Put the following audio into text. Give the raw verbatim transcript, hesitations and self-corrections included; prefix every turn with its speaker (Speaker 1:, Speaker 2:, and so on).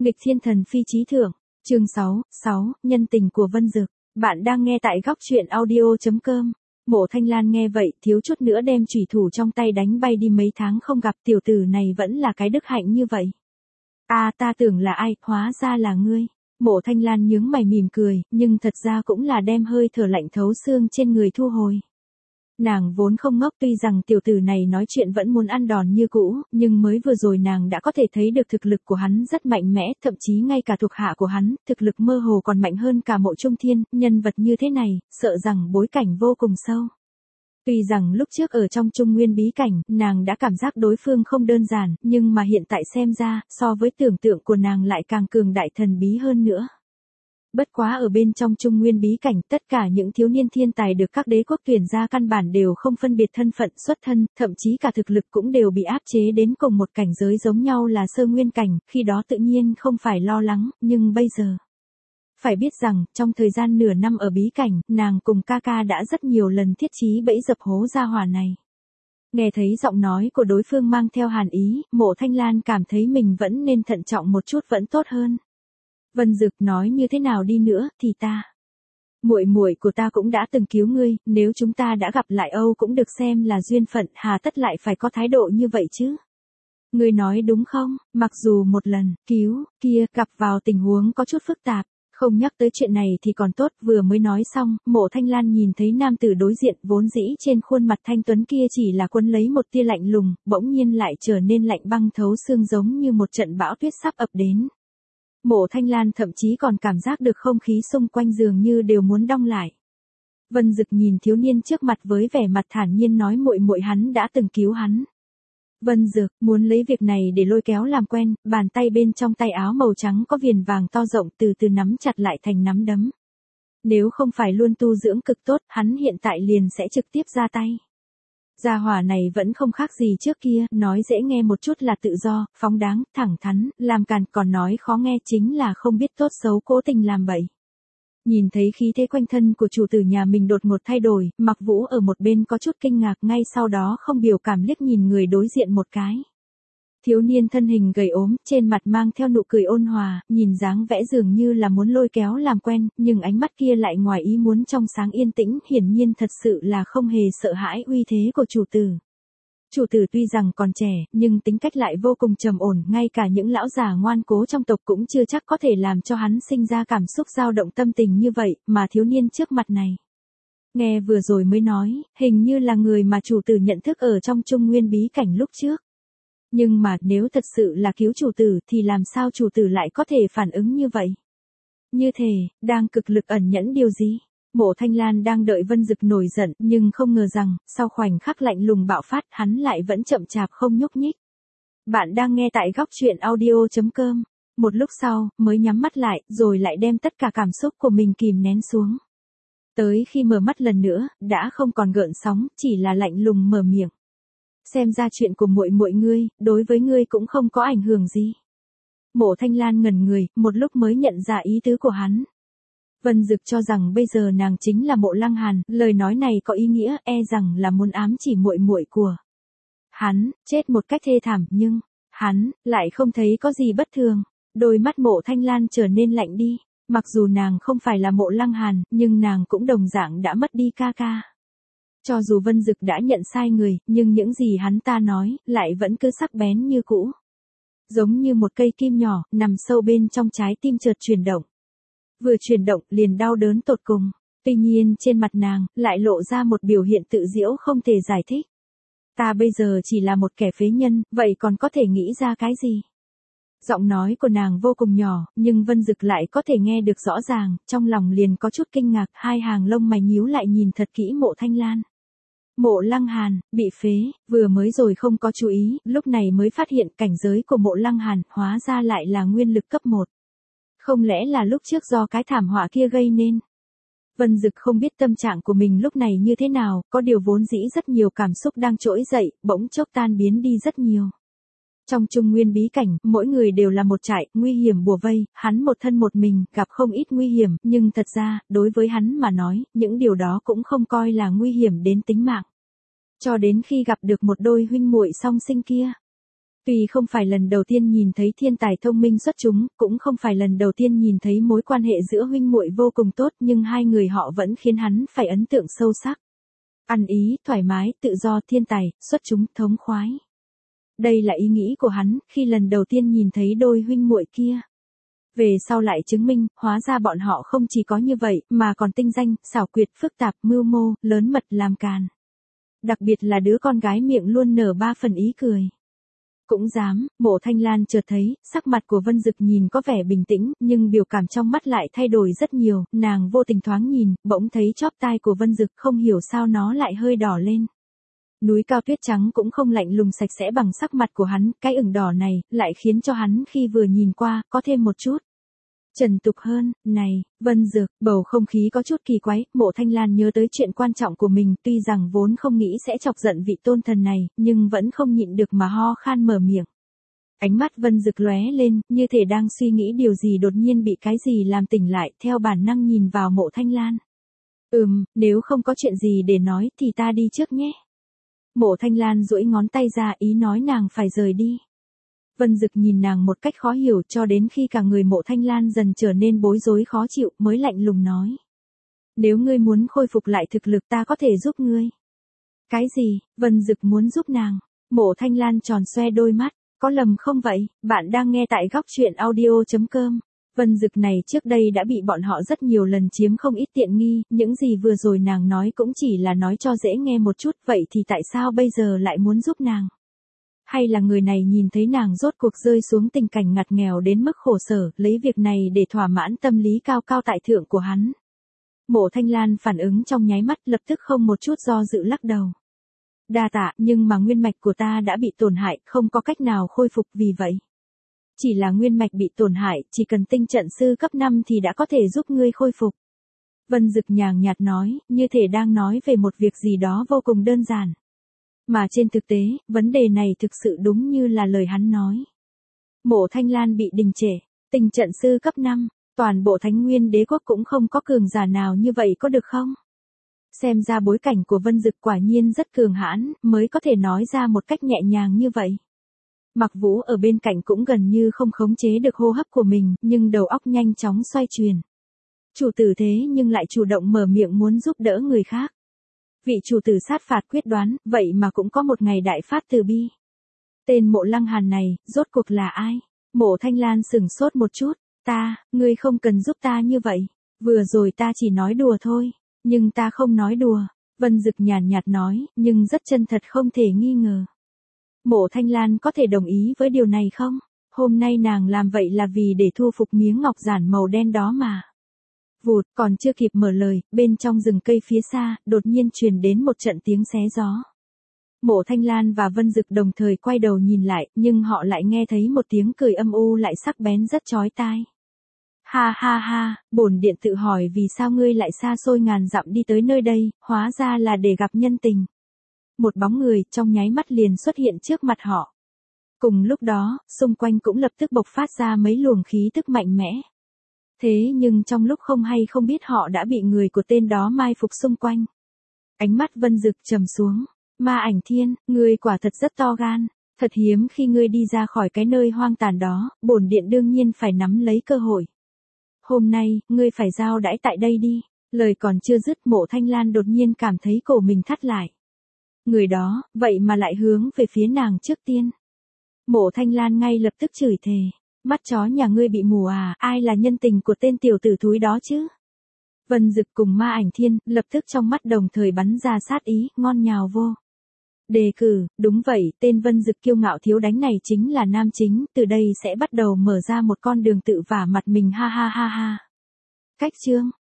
Speaker 1: Nghịch thiên thần phi chí thượng, chương sáu, sáu, nhân tình của Vân Dực. Bạn đang nghe tại góc truyện audio chấm com. Mộ Thanh Lan nghe vậy, thiếu chút nữa đem chủy thủ trong tay đánh bay đi, mấy tháng không gặp tiểu tử này vẫn là cái đức hạnh như vậy. À, ta tưởng là ai, hóa ra là ngươi. Mộ Thanh Lan nhướng mày mỉm cười, nhưng thật ra cũng là đem hơi thở lạnh thấu xương trên người thu hồi. Nàng vốn không ngốc, tuy rằng tiểu tử này nói chuyện vẫn muốn ăn đòn như cũ, nhưng mới vừa rồi nàng đã có thể thấy được thực lực của hắn rất mạnh mẽ, thậm chí ngay cả thuộc hạ của hắn, thực lực mơ hồ còn mạnh hơn cả Mộ Trung Thiên, nhân vật như thế này, sợ rằng bối cảnh vô cùng sâu. Tuy rằng lúc trước ở trong Trung Nguyên bí cảnh, nàng đã cảm giác đối phương không đơn giản, nhưng mà hiện tại xem ra, so với tưởng tượng của nàng lại càng cường đại thần bí hơn nữa. Bất quá ở bên trong Trung Nguyên bí cảnh, tất cả những thiếu niên thiên tài được các đế quốc tuyển ra căn bản đều không phân biệt thân phận xuất thân, thậm chí cả thực lực cũng đều bị áp chế đến cùng một cảnh giới giống nhau là sơ nguyên cảnh, khi đó tự nhiên không phải lo lắng, nhưng bây giờ. Phải biết rằng, trong thời gian nửa năm ở bí cảnh, nàng cùng ca ca đã rất nhiều lần thiết trí bẫy dập hố gia hỏa này. Nghe thấy giọng nói của đối phương mang theo hàn ý, Mộ Thanh Lan cảm thấy mình vẫn nên thận trọng một chút vẫn tốt hơn. Vân Dực, nói như thế nào đi nữa thì ta, muội muội của ta cũng đã từng cứu ngươi, nếu chúng ta đã gặp lại Âu cũng được xem là duyên phận, hà tất lại phải có thái độ như vậy chứ? Ngươi nói đúng không? Mặc dù một lần cứu kia gặp vào tình huống có chút phức tạp, không nhắc tới chuyện này thì còn tốt. Vừa mới nói xong, Mộ Thanh Lan nhìn thấy nam tử đối diện vốn dĩ trên khuôn mặt thanh tuấn kia chỉ là quấn lấy một tia lạnh lùng, bỗng nhiên lại trở nên lạnh băng thấu xương, giống như một trận bão tuyết sắp ập đến. Mộ Thanh Lan thậm chí còn cảm giác được không khí xung quanh dường như đều muốn đong lại. Vân Dực nhìn thiếu niên trước mặt với vẻ mặt thản nhiên nói, muội muội hắn đã từng cứu hắn. Vân Dực muốn lấy việc này để lôi kéo làm quen, bàn tay bên trong tay áo màu trắng có viền vàng to rộng từ từ nắm chặt lại thành nắm đấm. Nếu không phải luôn tu dưỡng cực tốt, hắn hiện tại liền sẽ trực tiếp ra tay. Gia hỏa này vẫn không khác gì trước kia, nói dễ nghe một chút là tự do, phóng đáng, thẳng thắn, làm càn, còn nói khó nghe chính là không biết tốt xấu, cố tình làm bậy. Nhìn thấy khí thế quanh thân của chủ tử nhà mình đột ngột thay đổi, Mặc Vũ ở một bên có chút kinh ngạc, ngay sau đó không biểu cảm liếc nhìn người đối diện một cái. Thiếu niên thân hình gầy ốm, trên mặt mang theo nụ cười ôn hòa, nhìn dáng vẻ dường như là muốn lôi kéo làm quen, nhưng ánh mắt kia lại ngoài ý muốn trong sáng yên tĩnh, hiển nhiên thật sự là không hề sợ hãi uy thế của chủ tử. Chủ tử tuy rằng còn trẻ, nhưng tính cách lại vô cùng trầm ổn, ngay cả những lão già ngoan cố trong tộc cũng chưa chắc có thể làm cho hắn sinh ra cảm xúc dao động tâm tình như vậy, mà thiếu niên trước mặt này. Nghe vừa rồi mới nói, hình như là người mà chủ tử nhận thức ở trong Trung Nguyên bí cảnh lúc trước. Nhưng mà nếu thật sự là cứu chủ tử thì làm sao chủ tử lại có thể phản ứng như vậy? Như thể, đang cực lực ẩn nhẫn điều gì? Mộ Thanh Lan đang đợi Vân Dực nổi giận, nhưng không ngờ rằng, sau khoảnh khắc lạnh lùng bạo phát, hắn lại vẫn chậm chạp không nhúc nhích. Bạn đang nghe tại góc truyện audio chấm com. Một lúc sau, mới nhắm mắt lại, rồi lại đem tất cả cảm xúc của mình kìm nén xuống. Tới khi mở mắt lần nữa, đã không còn gợn sóng, chỉ là lạnh lùng mở miệng. Xem ra chuyện của muội muội ngươi, đối với ngươi cũng không có ảnh hưởng gì. Mộ Thanh Lan ngẩn người, một lúc mới nhận ra ý tứ của hắn. Vân Dực cho rằng bây giờ nàng chính là Mộ Lăng Hàn, lời nói này có ý nghĩa, e rằng là muốn ám chỉ muội muội của hắn chết một cách thê thảm, nhưng hắn lại không thấy có gì bất thường. Đôi mắt Mộ Thanh Lan trở nên lạnh đi, mặc dù nàng không phải là Mộ Lăng Hàn, nhưng nàng cũng đồng dạng đã mất đi ca ca. Cho dù Vân Dực đã nhận sai người, nhưng những gì hắn ta nói, lại vẫn cứ sắc bén như cũ. Giống như một cây kim nhỏ, nằm sâu bên trong trái tim chợt chuyển động. Vừa chuyển động, liền đau đớn tột cùng. Tuy nhiên trên mặt nàng, lại lộ ra một biểu hiện tự giễu không thể giải thích. Ta bây giờ chỉ là một kẻ phế nhân, vậy còn có thể nghĩ ra cái gì? Giọng nói của nàng vô cùng nhỏ, nhưng Vân Dực lại có thể nghe được rõ ràng, trong lòng liền có chút kinh ngạc, hai hàng lông mày nhíu lại nhìn thật kỹ Mộ Thanh Lan. Mộ Lăng Hàn, bị phế, vừa mới rồi không có chú ý, lúc này mới phát hiện cảnh giới của Mộ Lăng Hàn, hóa ra lại là nguyên lực cấp một. Không lẽ là lúc trước do cái thảm họa kia gây nên? Vân Dực không biết tâm trạng của mình lúc này như thế nào, có điều vốn dĩ rất nhiều cảm xúc đang trỗi dậy, bỗng chốc tan biến đi rất nhiều. Trong Trung Nguyên bí cảnh, mỗi người đều là một trại, nguy hiểm bùa vây, hắn một thân một mình, gặp không ít nguy hiểm, nhưng thật ra, đối với hắn mà nói, những điều đó cũng không coi là nguy hiểm đến tính mạng. Cho đến khi gặp được một đôi huynh muội song sinh kia. Tuy không phải lần đầu tiên nhìn thấy thiên tài thông minh xuất chúng, cũng không phải lần đầu tiên nhìn thấy mối quan hệ giữa huynh muội vô cùng tốt, nhưng hai người họ vẫn khiến hắn phải ấn tượng sâu sắc. Ăn ý, thoải mái, tự do, thiên tài, xuất chúng, thống khoái. Đây là ý nghĩ của hắn, khi lần đầu tiên nhìn thấy đôi huynh muội kia. Về sau lại chứng minh, hóa ra bọn họ không chỉ có như vậy, mà còn tinh danh, xảo quyệt, phức tạp, mưu mô, lớn mật làm càn. Đặc biệt là đứa con gái miệng luôn nở ba phần ý cười. Cũng dám, Mộ Thanh Lan chợt thấy, sắc mặt của Vân Dực nhìn có vẻ bình tĩnh, nhưng biểu cảm trong mắt lại thay đổi rất nhiều, nàng vô tình thoáng nhìn, bỗng thấy chóp tai của Vân Dực không hiểu sao nó lại hơi đỏ lên. Núi cao tuyết trắng cũng không lạnh lùng sạch sẽ bằng sắc mặt của hắn, cái ửng đỏ này, lại khiến cho hắn khi vừa nhìn qua, có thêm một chút trần tục hơn. Này, Vân Dực, bầu không khí có chút kỳ quái, Mộ Thanh Lan nhớ tới chuyện quan trọng của mình, tuy rằng vốn không nghĩ sẽ chọc giận vị tôn thần này, nhưng vẫn không nhịn được mà ho khan mở miệng. Ánh mắt Vân Dực lóe lên, như thể đang suy nghĩ điều gì, đột nhiên bị cái gì làm tỉnh lại, theo bản năng nhìn vào Mộ Thanh Lan. Ừm, nếu không có chuyện gì để nói thì ta đi trước nhé. Mộ Thanh Lan duỗi ngón tay ra, ý nói nàng phải rời đi. Vân Dực nhìn nàng một cách khó hiểu, cho đến khi cả người Mộ Thanh Lan dần trở nên bối rối khó chịu, mới lạnh lùng nói. Nếu ngươi muốn khôi phục lại thực lực, ta có thể giúp ngươi. Cái gì? Vân Dực muốn giúp nàng? Mộ Thanh Lan tròn xoe đôi mắt. Có lầm không vậy? Bạn đang nghe tại góc truyện audio chấm com. Vân Dực này trước đây đã bị bọn họ rất nhiều lần chiếm không ít tiện nghi, những gì vừa rồi nàng nói cũng chỉ là nói cho dễ nghe một chút, vậy thì tại sao bây giờ lại muốn giúp nàng? Hay là người này nhìn thấy nàng rốt cuộc rơi xuống tình cảnh ngặt nghèo đến mức khổ sở, lấy việc này để thỏa mãn tâm lý cao cao tại thượng của hắn? Mộ Thanh Lan phản ứng trong nháy mắt, lập tức không một chút do dự lắc đầu. Đa tạ, nhưng mà nguyên mạch của ta đã bị tổn hại, không có cách nào khôi phục, vì vậy. Chỉ là nguyên mạch bị tổn hại, chỉ cần tinh trận sư cấp năm thì đã có thể giúp ngươi khôi phục. Vân Dực nhàn nhạt nói, như thể đang nói về một việc gì đó vô cùng đơn giản. Mà trên thực tế, vấn đề này thực sự đúng như là lời hắn nói. Mộ Thanh Lan bị đình trệ, tinh trận sư cấp năm, toàn bộ Thánh Nguyên Đế quốc cũng không có cường giả nào như vậy, có được không? Xem ra bối cảnh của Vân Dực quả nhiên rất cường hãn, mới có thể nói ra một cách nhẹ nhàng như vậy. Mặc Vũ ở bên cạnh cũng gần như không khống chế được hô hấp của mình, nhưng đầu óc nhanh chóng xoay chuyển. Chủ tử thế nhưng lại chủ động mở miệng muốn giúp đỡ người khác. Vị chủ tử sát phạt quyết đoán, vậy mà cũng có một ngày đại phát từ bi. Tên Mộ Lăng Hàn này, rốt cuộc là ai? Mộ Thanh Lan sửng sốt một chút. Ta, ngươi không cần giúp ta như vậy. Vừa rồi ta chỉ nói đùa thôi. Nhưng ta không nói đùa. Vân Dực nhàn nhạt nói, nhưng rất chân thật không thể nghi ngờ. Mộ Thanh Lan có thể đồng ý với điều này không? Hôm nay nàng làm vậy là vì để thu phục miếng ngọc giản màu đen đó mà. Vụt, còn chưa kịp mở lời, bên trong rừng cây phía xa, đột nhiên truyền đến một trận tiếng xé gió. Mộ Thanh Lan và Vân Dực đồng thời quay đầu nhìn lại, nhưng họ lại nghe thấy một tiếng cười âm u lại sắc bén rất chói tai. Ha ha ha, bổn điện tự hỏi vì sao ngươi lại xa xôi ngàn dặm đi tới nơi đây, hóa ra là để gặp nhân tình. Một bóng người trong nháy mắt liền xuất hiện trước mặt họ. Cùng lúc đó, xung quanh cũng lập tức bộc phát ra mấy luồng khí tức mạnh mẽ. Thế nhưng trong lúc không hay không biết họ đã bị người của tên đó mai phục xung quanh. Ánh mắt Vân Dực trầm xuống. Ma Ảnh Thiên, ngươi quả thật rất to gan. Thật hiếm khi ngươi đi ra khỏi cái nơi hoang tàn đó, bổn điện đương nhiên phải nắm lấy cơ hội. Hôm nay, ngươi phải giao đãi tại đây đi. Lời còn chưa dứt, Mộ Thanh Lan đột nhiên cảm thấy cổ mình thắt lại. Người đó, vậy mà lại hướng về phía nàng trước tiên. Mộ Thanh Lan ngay lập tức chửi thề. Mắt chó nhà ngươi bị mù à, ai là nhân tình của tên tiểu tử thúi đó chứ? Vân Dực cùng Ma Ảnh Thiên, lập tức trong mắt đồng thời bắn ra sát ý, ngon nhào vô. Đề cử, đúng vậy, tên Vân Dực kiêu ngạo thiếu đánh này chính là nam chính, từ đây sẽ bắt đầu mở ra một con đường tự vả mặt mình, ha ha ha ha. Cách chương.